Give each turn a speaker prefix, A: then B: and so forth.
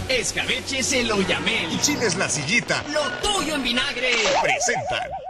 A: Escabeche se lo llamé.
B: Y Chiles La Sillita.
A: Lo tuyo en vinagre.
B: Presentan